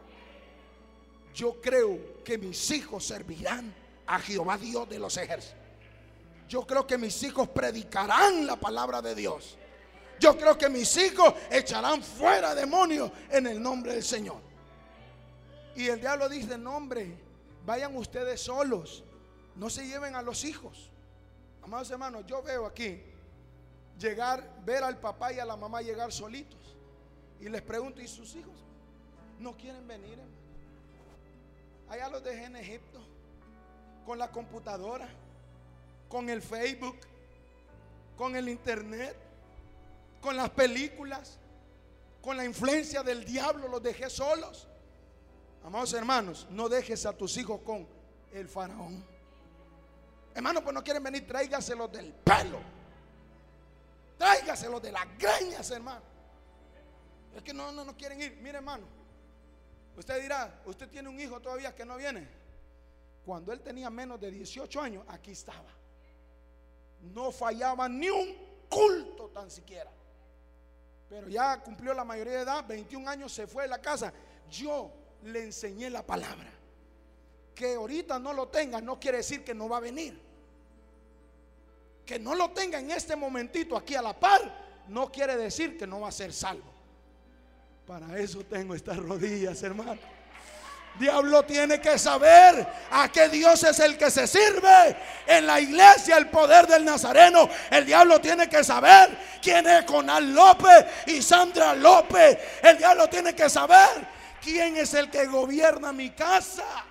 Yo creo que mis hijos servirán a Jehová Dios de los ejércitos. Yo creo que mis hijos predicarán la palabra de Dios. Yo creo que mis hijos echarán fuera demonios en el nombre del Señor. Y el diablo dice: no, hombre, vayan ustedes solos, no se lleven a los hijos. Amados hermanos, yo veo aquí llegar, ver al papá y a la mamá llegar solitos, y les pregunto: ¿y sus hijos? No quieren venir, hermano. Allá los dejé en Egipto con la computadora, con el Facebook, con el internet, con las películas. con la influencia del diablo los dejé solos. Amados hermanos, no dejes a tus hijos con el faraón. Hermanos, pues no quieren venir, tráigaselos del pelo, tráigaselos de las greñas, hermano. Es que no, no, no quieren ir. Mire, hermano, usted dirá, usted tiene un hijo todavía que no viene. Cuando él tenía menos de dieciocho años, aquí estaba. No fallaba ni un culto tan siquiera. Pero ya cumplió la mayoría de edad, veintiún años, se fue de la casa. Yo le enseñé la palabra. Que ahorita no lo tenga no quiere decir que no va a venir. Que no lo tenga en este momentito aquí a la par no quiere decir que no va a ser salvo. Para eso tengo estas rodillas, hermano. Diablo tiene que saber a qué Dios es el que se sirve. En la iglesia, el poder del Nazareno, el diablo tiene que saber quién es Conal López y Sandra López. El diablo tiene que saber quién es el que gobierna mi casa.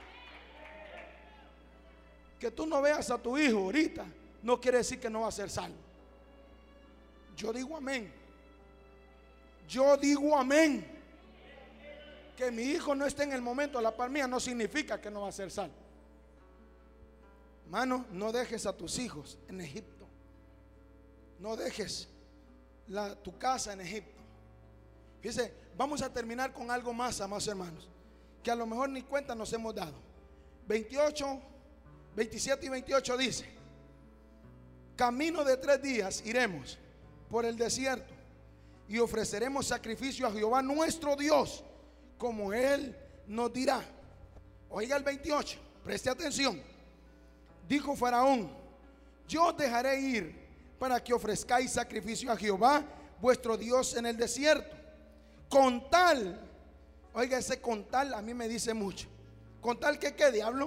Que tú no veas a tu hijo ahorita no quiere decir que no va a ser salvo. Yo digo amén. Yo digo amén. Que mi hijo no esté en el momento a la par mía no significa que no va a ser salvo. Hermano, no dejes a tus hijos en Egipto. No dejes la, tu casa en Egipto. Fíjese, vamos a terminar con algo más, amados hermanos, que a lo mejor ni cuenta nos hemos dado. veintiocho, veintisiete y veintiocho dice: camino de tres días iremos por el desierto y ofreceremos sacrificio a Jehová nuestro Dios, como Él nos dirá. Oiga el veintiocho, preste atención. Dijo Faraón: yo os dejaré ir para que ofrezcáis sacrificio a Jehová vuestro Dios en el desierto, con tal, oiga ese con tal a mí me dice mucho. Con tal que qué, diablo,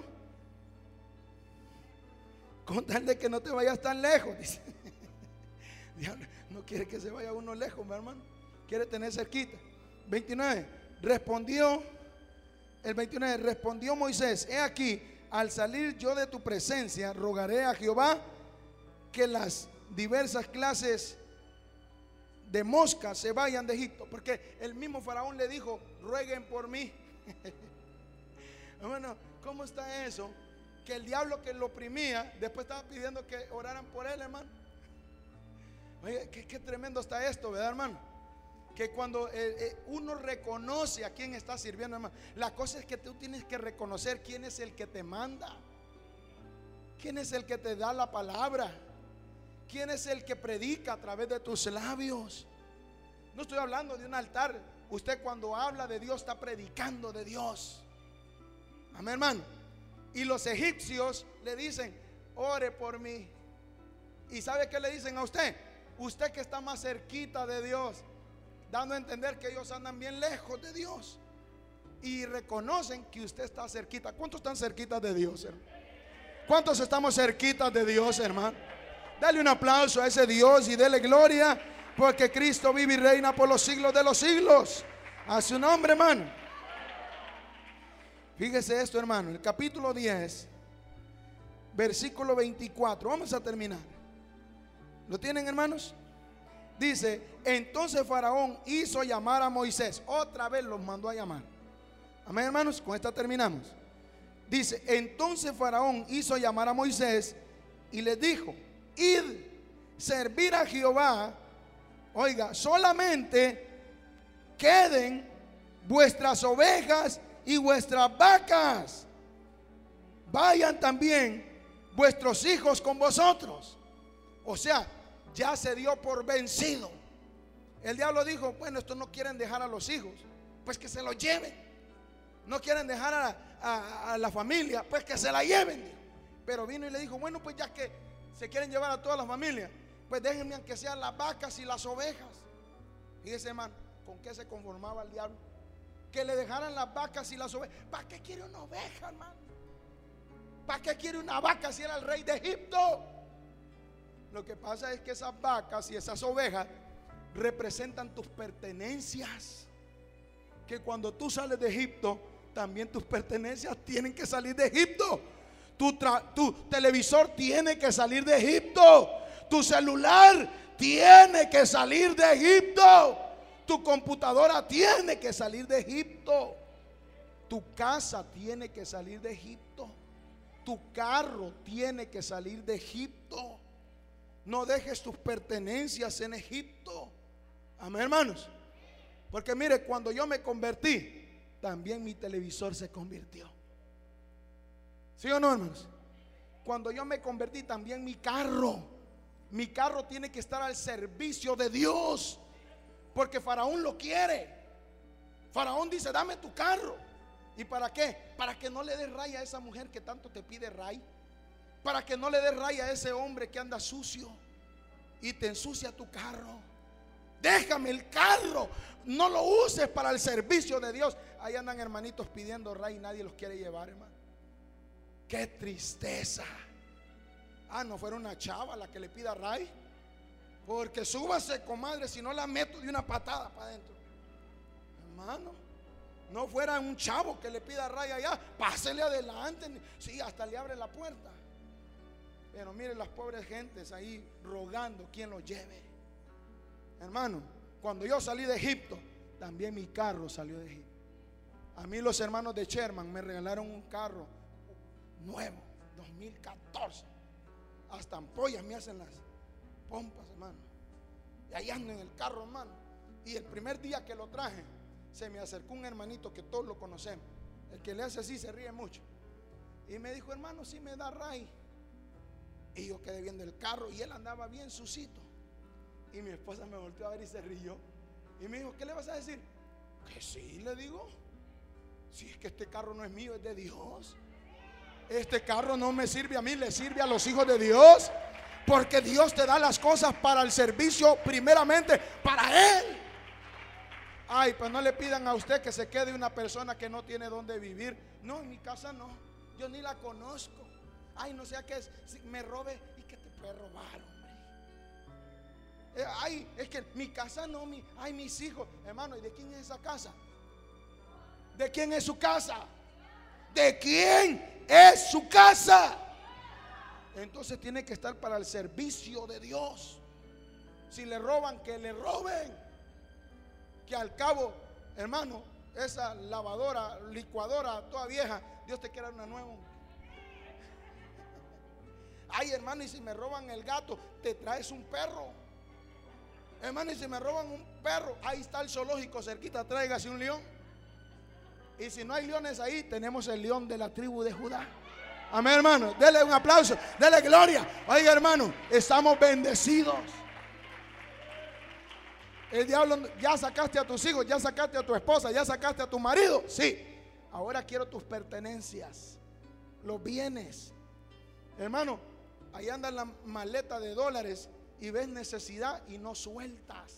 con tal de que no te vayas tan lejos, dice. Diablo no quiere que se vaya uno lejos, mi hermano, quiere tener cerquita. veintinueve, respondió el veintinueve, respondió Moisés: he aquí, al salir yo de tu presencia, rogaré a Jehová que las diversas clases de moscas se vayan de Egipto. Porque el mismo Faraón le dijo: rueguen por mí. Bueno, ¿cómo está eso? Que el diablo que lo oprimía después estaba pidiendo que oraran por él, hermano. Oye, qué, qué tremendo está esto, ¿verdad, hermano? Que cuando eh, eh, uno reconoce a quién está sirviendo, hermano, la cosa es que tú tienes que reconocer quién es el que te manda, quién es el que te da la palabra, quién es el que predica a través de tus labios. No estoy hablando de un altar. Usted cuando habla de Dios está predicando de Dios. Amén, hermano. Y los egipcios le dicen: ore por mí. ¿Y sabe qué le dicen a usted? Usted que está más cerquita de Dios, dando a entender que ellos andan bien lejos de Dios. Y reconocen que usted está cerquita. ¿Cuántos están cerquitas de Dios, hermano? ¿Cuántos estamos cerquitas de Dios, hermano? Dale un aplauso a ese Dios y dele gloria, porque Cristo vive y reina por los siglos de los siglos. A su nombre, hermano. Fíjese esto, hermano, el capítulo diez, versículo veinticuatro. Vamos a terminar. ¿Lo tienen, hermanos? Dice: entonces Faraón hizo llamar a Moisés. Otra vez los mandó a llamar. Amén, hermanos, con esta terminamos. Dice: entonces Faraón hizo llamar a Moisés y les dijo: id, servir a Jehová. Oiga, solamente queden vuestras ovejas y vuestras vacas. Vayan también vuestros hijos con vosotros. O sea, ya se dio por vencido. El diablo dijo: bueno, estos no quieren dejar a los hijos, pues que se los lleven. No quieren dejar a, a, a la familia, pues que se la lleven. Pero vino y le dijo: bueno, pues ya que se quieren llevar a toda la familia, pues déjenme aunque sean las vacas y las ovejas. Y ese hermano, ¿con qué se conformaba el diablo? Que le dejaran las vacas y las ovejas. ¿Para qué quiere una oveja, hermano? ¿Para qué quiere una vaca si era el rey de Egipto? Lo que pasa es que esas vacas y esas ovejas representan tus pertenencias. Que cuando tú sales de Egipto, también tus pertenencias tienen que salir de Egipto. Tu, tu televisor tiene que salir de Egipto. Tu celular tiene que salir de Egipto. Tu computadora tiene que salir de Egipto. Tu casa tiene que salir de Egipto. Tu carro tiene que salir de Egipto. No dejes tus pertenencias en Egipto. Amén, hermanos. Porque mire, cuando yo me convertí, también mi televisor se convirtió. ¿Sí o no, hermanos? Cuando yo me convertí, también mi carro, mi carro tiene que estar al servicio de Dios. Porque Faraón lo quiere. Faraón dice: dame tu carro. ¿Y para qué? Para que no le des raya a esa mujer que tanto te pide ray. Para que no le des raya a ese hombre que anda sucio y te ensucia tu carro. Déjame el carro, no lo uses para el servicio de Dios. Ahí andan hermanitos pidiendo ray y nadie los quiere llevar, hermano. Qué tristeza. Ah, no fuera una chava la que le pida ray. Porque súbase, comadre, si no la meto de una patada para adentro. Hermano, no fuera un chavo que le pida ray allá, pásele adelante. Sí, hasta le abre la puerta. Pero mire las pobres gentes ahí rogando quien los lleve. Hermano, cuando yo salí de Egipto, también mi carro salió de Egipto. A mí los hermanos de Sherman me regalaron un carro nuevo, dos mil catorce. Hasta ampollas me hacen las pompas, hermano. Y ahí ando en el carro, hermano. Y el primer día que lo traje, se me acercó un hermanito que todos lo conocemos. El que le hace así se ríe mucho. Y me dijo: hermano, si me da ray. Y yo quedé viendo el carro y él andaba bien sucito. Y mi esposa me volteó a ver y se rió. Y me dijo: ¿qué le vas a decir? Que sí, le digo. Si es que este carro no es mío, es de Dios. Este carro no me sirve a mí, le sirve a los hijos de Dios. Porque Dios te da las cosas para el servicio, primeramente para Él. Ay, pues no le pidan a usted que se quede una persona que no tiene dónde vivir. No, en mi casa no, yo ni la conozco. Ay, no sea que si me robe. ¿Y que te puede robar, hombre? Eh, ay, es que mi casa no, mi, ay, mis hijos. Hermano, ¿y de quién es esa casa? ¿De quién es su casa? ¿De quién es su casa? Entonces tiene que estar para el servicio de Dios. Si le roban, que le roben. Que al cabo, hermano, esa lavadora, licuadora toda vieja, Dios te quiere dar una nueva. Ay, hermano, y si me roban el gato, te traes un perro. Hermano, y si me roban un perro, ahí está el zoológico cerquita, tráigase un león. Y si no hay leones ahí, tenemos el león de la tribu de Judá. Amén, hermano, dele un aplauso, dele gloria. Oiga, hermano, estamos bendecidos. El diablo: ya sacaste a tus hijos, ya sacaste a tu esposa, ya sacaste a tu marido. Sí, ahora quiero tus pertenencias, los bienes. Hermano, ahí anda la maleta de dólares y ves necesidad y no sueltas.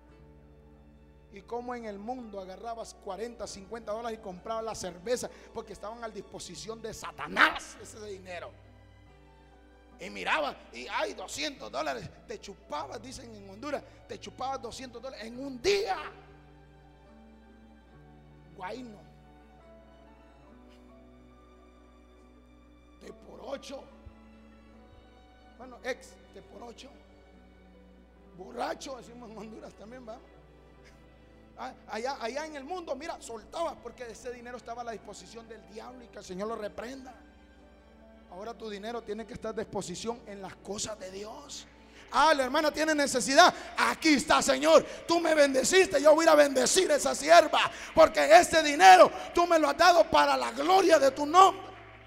Y como en el mundo agarrabas cuarenta, cincuenta dólares y comprabas la cerveza, porque estaban a disposición de Satanás ese dinero. Y miraba y hay doscientos dólares, te chupabas, dicen en Honduras, te chupabas doscientos dólares en un día. Guayno. Te por ocho. Bueno, ex, te por ocho. Borracho, decimos en Honduras también, va. Allá, allá en el mundo, mira, soltaba, porque ese dinero estaba a la disposición del diablo y que el Señor lo reprenda. Ahora tu dinero tiene que estar a disposición en las cosas de Dios. Ah, la hermana tiene necesidad. Aquí está, Señor, tú me bendeciste, yo voy a ir a bendecir a esa sierva, porque este dinero tú me lo has dado para la gloria de tu nombre.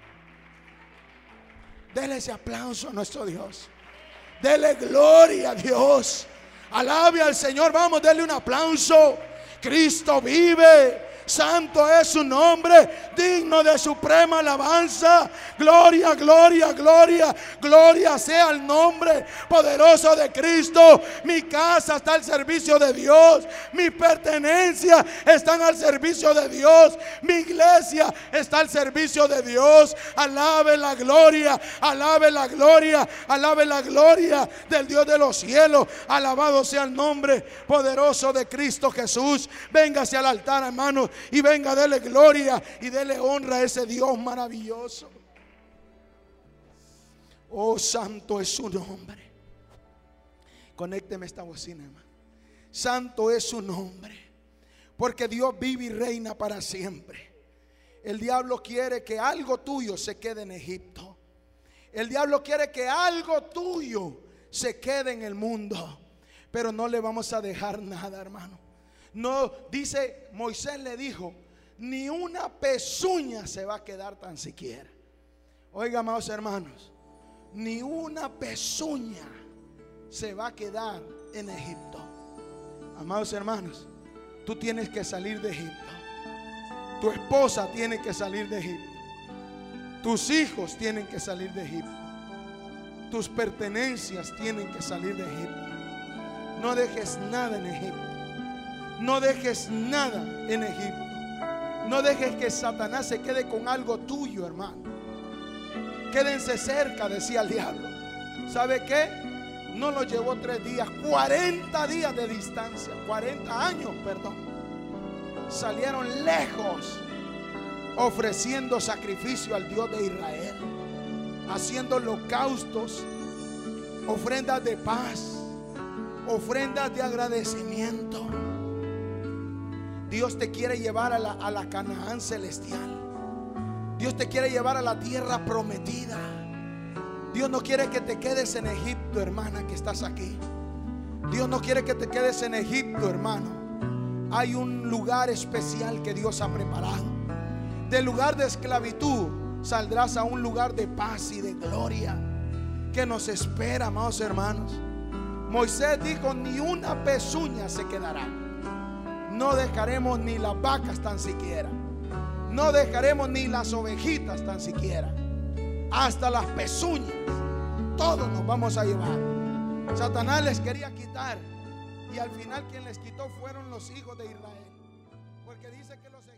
Dele ese aplauso a nuestro Dios. Dele gloria a Dios. Alabe al Señor. Vamos, dele un aplauso. Cristo vive. Santo es su nombre, digno de suprema alabanza. Gloria, gloria, gloria, gloria sea el nombre poderoso de Cristo. Mi casa está al servicio de Dios, mis pertenencias están al servicio de Dios, mi iglesia está al servicio de Dios. Alabe la gloria, alabe la gloria, alabe la gloria del Dios de los cielos. Alabado sea el nombre poderoso de Cristo Jesús. Véngase al altar, hermanos, y venga, dele gloria y dele honra a ese Dios maravilloso. Oh, santo es su nombre. Conécteme esta bocina, hermano. Santo es su nombre, porque Dios vive y reina para siempre. El diablo quiere que algo tuyo se quede en Egipto. El diablo quiere que algo tuyo se quede en el mundo, pero no le vamos a dejar nada, hermano. No, dice, Moisés le dijo, ni una pezuña se va a quedar tan siquiera. Oiga, amados hermanos, ni una pezuña se va a quedar en Egipto. Amados hermanos, tú tienes que salir de Egipto. Tu esposa tiene que salir de Egipto. Tus hijos tienen que salir de Egipto. Tus pertenencias tienen que salir de Egipto. No dejes nada en Egipto. No dejes nada en Egipto. No dejes que Satanás se quede con algo tuyo, hermano. Quédense cerca, decía el diablo. ¿Sabe qué? No lo llevó tres días, cuarenta días de distancia, cuarenta años, perdón. Salieron lejos, ofreciendo sacrificio al Dios de Israel, haciendo holocaustos, ofrendas de paz, ofrendas de agradecimiento. Dios te quiere llevar a la, a la Canaán celestial. Dios te quiere llevar a la tierra prometida. Dios no quiere que te quedes en Egipto, hermana, que estás aquí. Dios no quiere que te quedes en Egipto, hermano. Hay un lugar especial que Dios ha preparado. Del lugar de esclavitud saldrás a un lugar de paz y de gloria que nos espera, amados hermanos. Moisés dijo, ni una pezuña se quedará. No dejaremos ni las vacas tan siquiera. No dejaremos ni las ovejitas tan siquiera. Hasta las pezuñas, todos nos vamos a llevar. Satanás les quería quitar, y al final quien les quitó fueron los hijos de Israel, porque dice que los